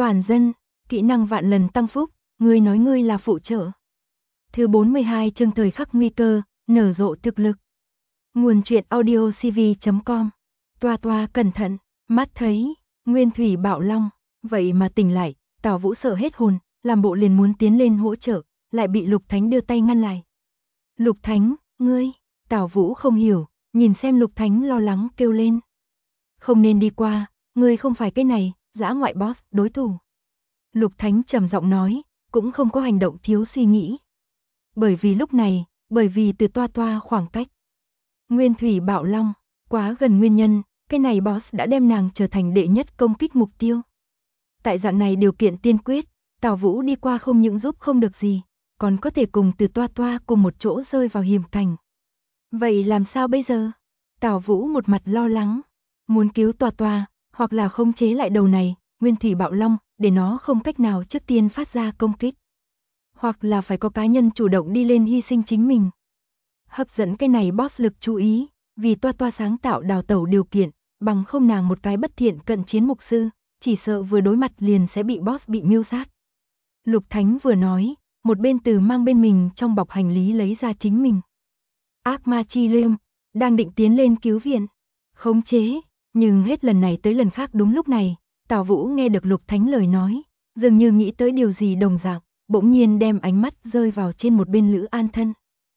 Toàn dân, kỹ năng vạn lần tăng phúc, ngươi nói ngươi là phụ trợ. Thứ 42 chương thời khắc nguy cơ, nở rộ thực lực. Nguồn truyện audio cv.com. Toa toa cẩn thận, mắt thấy, nguyên thủy bạo long, vậy mà tỉnh lại, Tào Vũ sợ hết hồn, làm bộ liền muốn tiến lên hỗ trợ, lại bị Lục Thánh đưa tay ngăn lại. Lục Thánh, ngươi, Tào Vũ không hiểu, nhìn xem Lục Thánh lo lắng kêu lên. Không nên đi qua, ngươi không phải cái này, dã ngoại boss, đối thủ. Lục Thánh trầm giọng nói, cũng không có hành động thiếu suy nghĩ. Bởi vì lúc này, bởi vì từ toa toa khoảng cách. Nguyên thủy bạo long, quá gần nguyên nhân, cái này boss đã đem nàng trở thành đệ nhất công kích mục tiêu. Tại dạng này điều kiện tiên quyết, Tào Vũ đi qua không những giúp không được gì, còn có thể cùng từ toa toa cùng một chỗ rơi vào hiểm cảnh. Vậy làm sao bây giờ? Tào Vũ một mặt lo lắng, muốn cứu toa toa, hoặc là khống chế lại đầu này, nguyên thủy bạo long, để nó không cách nào trước tiên phát ra công kích. Hoặc là phải có cá nhân chủ động đi lên hy sinh chính mình. Hấp dẫn cái này boss lực chú ý, vì toa toa sáng tạo đào tẩu điều kiện, bằng không nàng một cái bất thiện cận chiến mục sư, chỉ sợ vừa đối mặt liền sẽ bị boss bị mưu sát. Lục Thánh vừa nói, một bên từ mang bên mình trong bọc hành lý lấy ra chính mình. Ác ma chi liêm, đang định tiến lên cứu viện, khống chế, nhưng hết lần này tới lần khác đúng lúc này, Tào Vũ nghe được Lục Thánh lời nói, dường như nghĩ tới điều gì đồng dạng, bỗng nhiên đem ánh mắt rơi vào trên một bên Lữ An thân.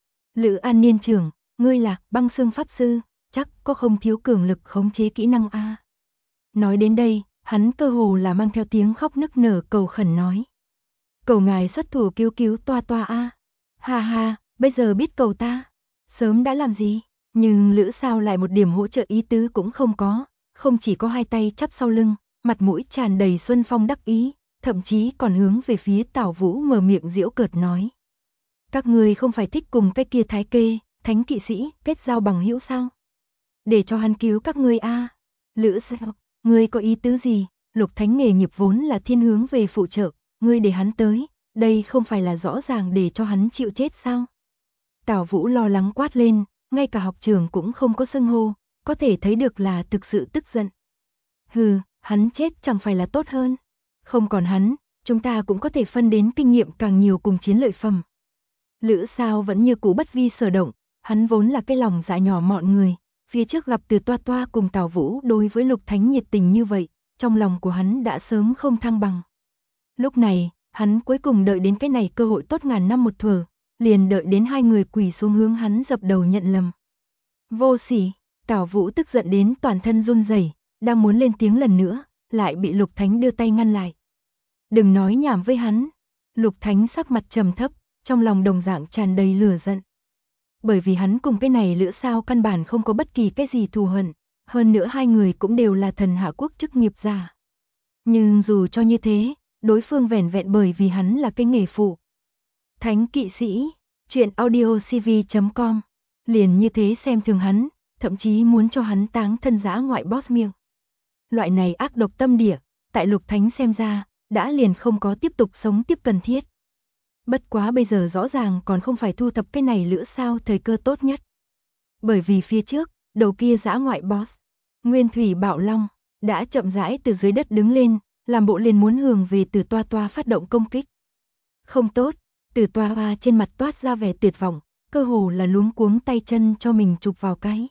Lữ An niên trưởng, ngươi là băng xương pháp sư, chắc có không thiếu cường lực khống chế kỹ năng a. Nói đến đây, hắn cơ hồ là mang theo tiếng khóc nức nở cầu khẩn nói. Cầu ngài xuất thủ cứu toa toa a. Ha ha, bây giờ biết cầu ta, sớm đã làm gì, nhưng Lữ sao lại một điểm hỗ trợ ý tứ cũng không có, không chỉ có hai tay chắp sau lưng, mặt mũi tràn đầy xuân phong đắc ý, thậm chí còn hướng về phía Tào Vũ mở miệng giễu cợt nói. Các ngươi không phải thích cùng cái kia thái kê, thánh kỵ sĩ, kết giao bằng hữu sao? Để cho hắn cứu các ngươi a. Lữ sao, ngươi có ý tứ gì? Lục Thánh nghề nghiệp vốn là thiên hướng về phụ trợ, ngươi để hắn tới, đây không phải là rõ ràng để cho hắn chịu chết sao? Tào Vũ lo lắng quát lên, ngay cả học trường cũng không có xưng hô, có thể thấy được là thực sự tức giận. Hừ, hắn chết chẳng phải là tốt hơn. Không còn hắn, chúng ta cũng có thể phân đến kinh nghiệm càng nhiều cùng chiến lợi phẩm. Lữ sao vẫn như cũ bất vi sở động, hắn vốn là cái lòng dạ nhỏ mọn người, phía trước gặp từ toa toa cùng Tào Vũ đối với Lục Thánh nhiệt tình như vậy, trong lòng của hắn đã sớm không thăng bằng. Lúc này, hắn cuối cùng đợi đến cái này cơ hội tốt ngàn năm một thuở, liền đợi đến hai người quỳ xuống hướng hắn dập đầu nhận lầm. Vô sỉ, Tào Vũ tức giận đến toàn thân run rẩy, đang muốn lên tiếng lần nữa, lại bị Lục Thánh đưa tay ngăn lại. Đừng nói nhảm với hắn. Lục Thánh sắc mặt trầm thấp, trong lòng đồng dạng tràn đầy lửa giận. Bởi vì hắn cùng cái này Lữ sao căn bản không có bất kỳ cái gì thù hận, hơn nữa hai người cũng đều là thần hạ quốc chức nghiệp giả. Nhưng dù cho như thế, đối phương vẻn vẹn bởi vì hắn là cái nghề phụ. Thánh kỵ sĩ, truyện audio cv.com, liền như thế xem thường hắn, thậm chí muốn cho hắn táng thân dã ngoại boss miệng. Loại này ác độc tâm địa, tại Lục Thánh xem ra, đã liền không có tiếp tục sống tiếp cần thiết. Bất quá bây giờ rõ ràng còn không phải thu thập cái này Lữ sao thời cơ tốt nhất. Bởi vì phía trước, đầu kia dã ngoại boss, Nguyên thủy bạo long, đã chậm rãi từ dưới đất đứng lên, làm bộ liền muốn hướng về từ toa toa phát động công kích. Không tốt, từ toa toa trên mặt toát ra vẻ tuyệt vọng, cơ hồ là luống cuống tay chân cho mình chụp vào cái.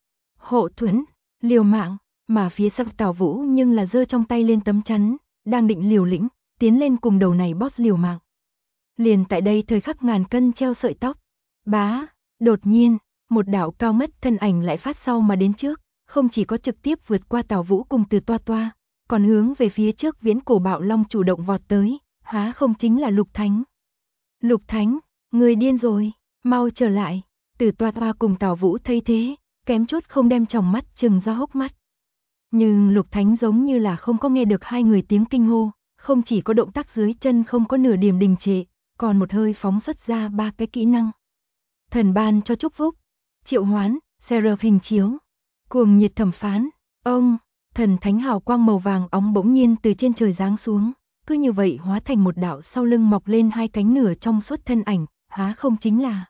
Hộ thuẫn, liều mạng, mà phía sau Tào Vũ nhưng là giơ trong tay lên tấm chắn, đang định liều lĩnh, tiến lên cùng đầu này boss liều mạng. Liền tại đây thời khắc ngàn cân treo sợi tóc, bá, đột nhiên, một đạo cao mất thân ảnh lại phát sau mà đến trước, không chỉ có trực tiếp vượt qua Tào Vũ cùng từ toa toa, còn hướng về phía trước viễn cổ bạo long chủ động vọt tới, há không chính là Lục Thánh. Lục Thánh, người điên rồi, mau trở lại, từ toa toa cùng Tào Vũ thấy thế, kém chút không đem tròng mắt trừng ra hốc mắt. Nhưng Lục Thánh giống như là không có nghe được hai người tiếng kinh hô, không chỉ có động tác dưới chân không có nửa điểm đình trệ, còn một hơi phóng xuất ra ba cái kỹ năng. Thần ban cho chúc phúc, triệu hoán, Seraph hình chiếu, cuồng nhiệt thẩm phán, ông, thần thánh hào quang màu vàng óng bỗng nhiên từ trên trời giáng xuống, cứ như vậy hóa thành một đạo sau lưng mọc lên hai cánh nửa trong suốt thân ảnh, há không chính là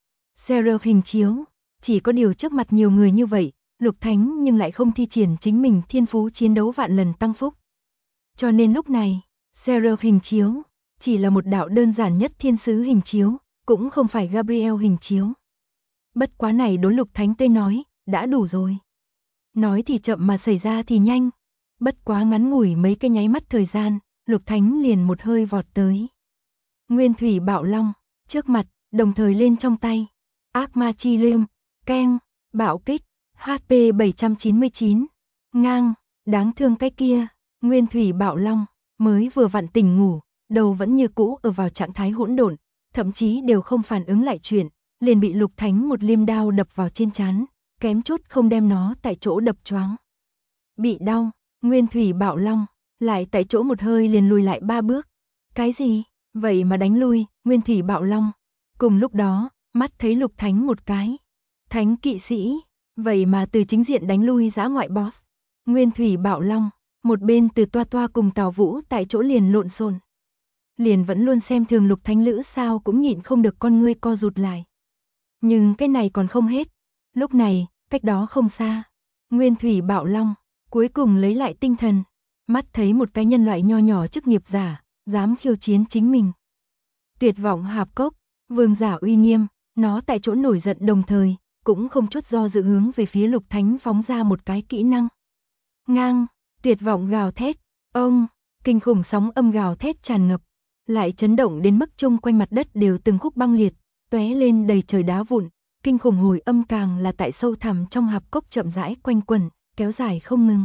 Seraph hình chiếu. Chỉ có điều trước mặt nhiều người như vậy, Lục Thánh nhưng lại không thi triển chính mình thiên phú chiến đấu vạn lần tăng phúc. Cho nên lúc này, Seraph hình chiếu, chỉ là một đạo đơn giản nhất thiên sứ hình chiếu, cũng không phải Gabriel hình chiếu. Bất quá này đối Lục Thánh tới nói, đã đủ rồi. Nói thì chậm mà xảy ra thì nhanh. Bất quá ngắn ngủi mấy cái nháy mắt thời gian, Lục Thánh liền một hơi vọt tới. Nguyên thủy bạo long, trước mặt, đồng thời lên trong tay. Ác ma chi liêm, keng, bạo kích, HP 799, ngang, đáng thương cái kia, Nguyên thủy bạo long, mới vừa vặn tỉnh ngủ, đầu vẫn như cũ ở vào trạng thái hỗn độn, thậm chí đều không phản ứng lại chuyện, liền bị Lục Thánh một liêm đao đập vào trên trán, kém chút không đem nó tại chỗ đập choáng. Bị đau, Nguyên thủy bạo long, lại tại chỗ một hơi liền lùi lại 3 bước. Cái gì? Vậy mà đánh lui, Nguyên thủy bạo long. Cùng lúc đó, mắt thấy Lục Thánh một cái. Thánh kỵ sĩ, vậy mà từ chính diện đánh lui dã ngoại boss. Nguyên thủy bạo long, một bên từ toa toa cùng Tào Vũ tại chỗ liền lộn xộn. Liền vẫn luôn xem thường Lục Thánh Lữ sao cũng nhịn không được con ngươi co rụt lại. Nhưng cái này còn không hết. Lúc này, cách đó không xa, Nguyên thủy bạo long, cuối cùng lấy lại tinh thần. Mắt thấy một cái nhân loại nho nhỏ chức nghiệp giả, dám khiêu chiến chính mình. Tuyệt vọng hạp cốc, vương giả uy nghiêm, nó tại chỗ nổi giận đồng thời, cũng không chút do dự hướng về phía Lục Thánh phóng ra một cái kỹ năng. Ngang, tuyệt vọng gào thét, ông, kinh khủng sóng âm gào thét tràn ngập, lại chấn động đến mức chung quanh mặt đất đều từng khúc băng liệt, tóe lên đầy trời đá vụn, kinh khủng hồi âm càng là tại sâu thẳm trong hạp cốc chậm rãi quanh quẩn, kéo dài không ngừng.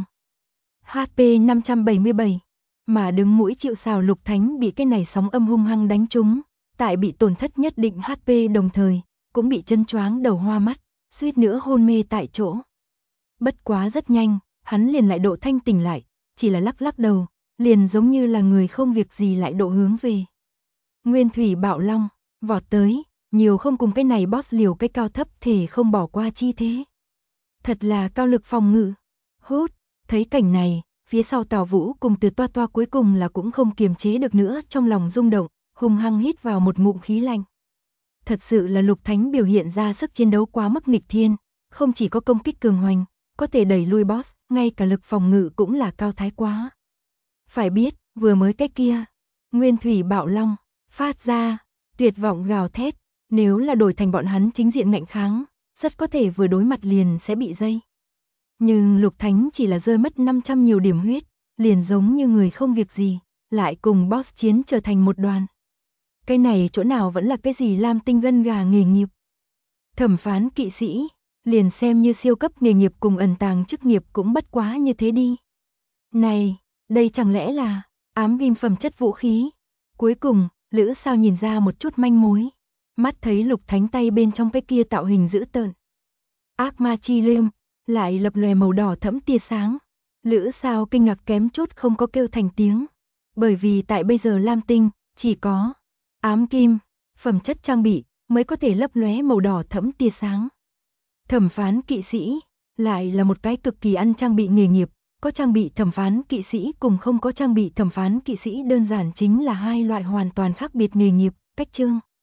HP 577, mà đứng mũi chịu sào Lục Thánh bị cái này sóng âm hung hăng đánh trúng, tại bị tổn thất nhất định HP đồng thời, cũng bị chân choáng đầu hoa mắt, suýt nữa hôn mê tại chỗ. Bất quá rất nhanh, hắn liền lại độ thanh tỉnh lại, chỉ là lắc lắc đầu, liền giống như là người không việc gì lại độ hướng về. Nguyên thủy bạo long, vọt tới, nhiều không cùng cái này boss liều cái cao thấp thể không bỏ qua chi thế. Thật là cao lực phòng ngự. Hút, thấy cảnh này, phía sau Tào Vũ cùng từ toa toa cuối cùng là cũng không kiềm chế được nữa trong lòng rung động, hung hăng hít vào một ngụm khí lạnh. Thật sự là Lục Thánh biểu hiện ra sức chiến đấu quá mức nghịch thiên, không chỉ có công kích cường hoành, có thể đẩy lui boss, ngay cả lực phòng ngự cũng là cao thái quá. Phải biết, vừa mới cái kia, Nguyên thủy bạo long, phát ra, tuyệt vọng gào thét, nếu là đổi thành bọn hắn chính diện ngạnh kháng, rất có thể vừa đối mặt liền sẽ bị dây. Nhưng Lục Thánh chỉ là rơi mất 500 nhiều điểm huyết, liền giống như người không việc gì, lại cùng boss chiến trở thành một đoàn. Cái này chỗ nào vẫn là cái gì lam tinh gân gà nghề nghiệp. Thẩm phán kỵ sĩ, liền xem như siêu cấp nghề nghiệp cùng ẩn tàng chức nghiệp cũng bất quá như thế đi. Này, đây chẳng lẽ là ám ghim phẩm chất vũ khí? Cuối cùng, Lữ Sao nhìn ra một chút manh mối. Mắt thấy Lục Thánh tay bên trong cái kia tạo hình dữ tợn. Ác ma chi liêm, lại lập lòe màu đỏ thẫm tia sáng. Lữ Sao kinh ngạc kém chút không có kêu thành tiếng. Bởi vì tại bây giờ lam tinh, chỉ có ám kim, phẩm chất trang bị, mới có thể lấp lóe màu đỏ thẫm tia sáng. Thẩm phán kỵ sĩ, lại là một cái cực kỳ ăn trang bị nghề nghiệp, có trang bị thẩm phán kỵ sĩ cùng không có trang bị thẩm phán kỵ sĩ đơn giản chính là hai loại hoàn toàn khác biệt nghề nghiệp, cách chương.